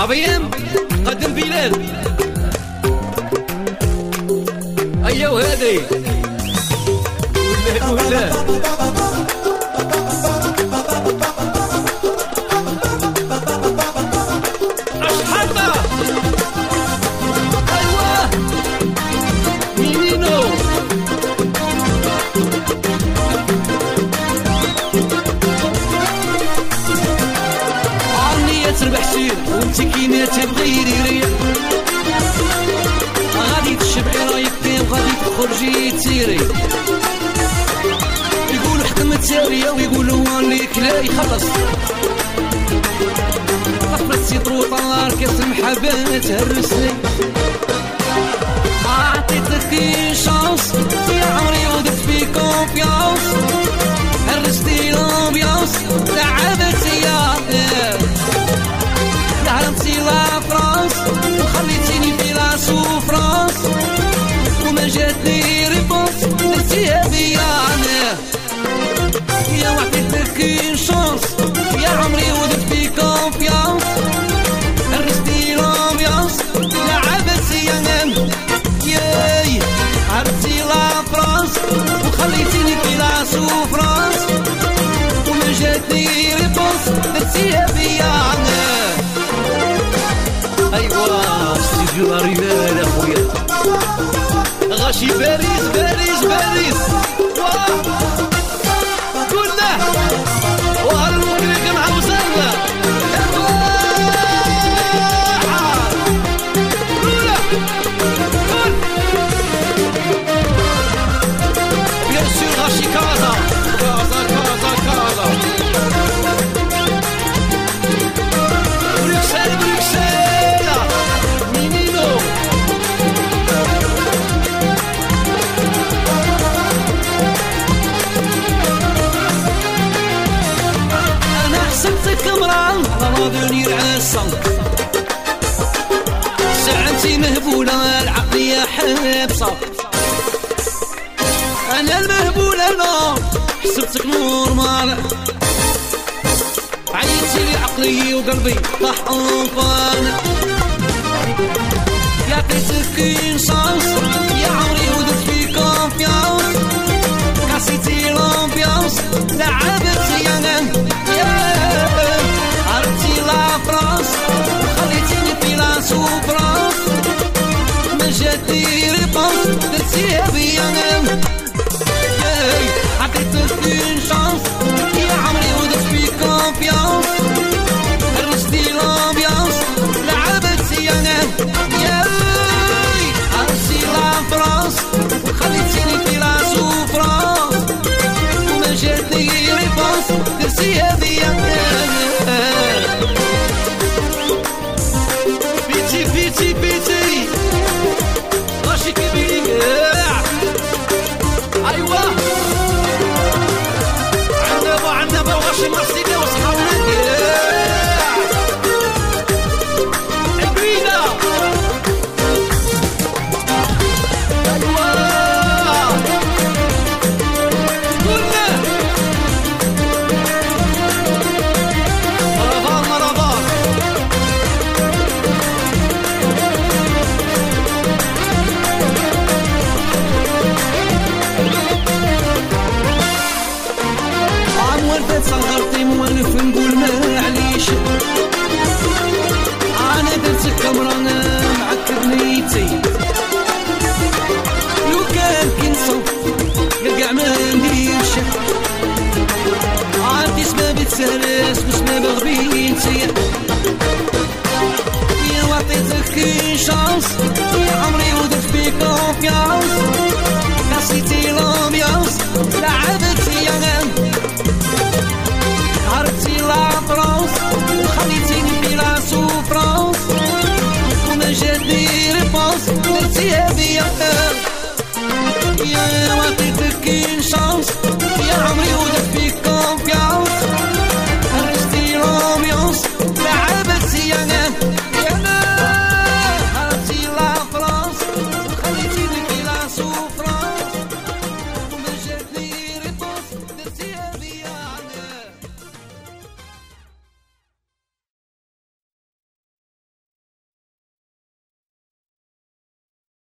عظيم قدم بلال. ايوه هذه ولا اشحطه. ايوه مينينو عالنية تربح سير وانت كيما تبغي ريح، غادي تشبعي رايك كيف غادي تخرجي تسيري. يقولوا حكم تسارية ويقولوا عليك لا يخلص، طفلت سيطرو طلار كاس المحبة تهرسني. عطيتك شانس يا عمري ودت في كونفيانس، هرستي لامبيانس لعبتي يا هرمتي لا فرانس وخليتيني في لا سوفرانس، وما جاتني ريبونس درتيها بيا انا. يا وعطيتك شانس يا عمري ودت في كونفيانس، هرستي لامبيانس لعبتي انا ياي. هرمتي لا فرانس وخليتيني في لا سوفرانس، وما جاتني ريبونس درتيها بيا انا. ايوا استديو ريال اخويا غاشي باريس باريس باريس كلنا وهالمكريك مع وسهلا. بيان سور غاشي كازا كازا كازا كازا بروكسل بروكسل مينينو. انا حسبتك مران رادوني العصا، ساعتي مهبولة العقلية حبسة. انا المهبولة انا حسبتك نورمال، عيتي لي عقلي وقلبي طاح انفانا. يعطيتك شانس يا عمري ودت في كونفيانس، كاسيتي لامبيانس لعبتي انا يا عرفتي لا فرانس وخليتيني في لا سوفرانس، ما جاتني ريبونس درتيها بيا انا. عطيتك شانس يا عمري ودت في كونفيانس، هرستي لامبيانس لعبتي انا ياي. عرفتي لا فرانس وخليتيني في لا سوفرانس، وما جاتني ريبونس درتيها بيا انا. بيتي بيتي بيتي غاشي كبير. ايوه عنبه وغاشي مرسيدس وصحابنا البريدة. ايوه كلنا مرضان مرضان. صغرتي موالف نقول معليش، انا درت كامرانا معك بنيتي. لو كان كنصف كاع ما نديرش، عرفتي سما بتسهلس وسما بغبيتي. يا وعطيتك شانس يا عمري ودرت في كونفيانس، كاسيتي لامبيانس لعبتي انا. عرفتي لا فرانس وخليتيني في لا سوفرانس، وما جاتني ريبونس درتيها بيا. يا وعطيتك شانس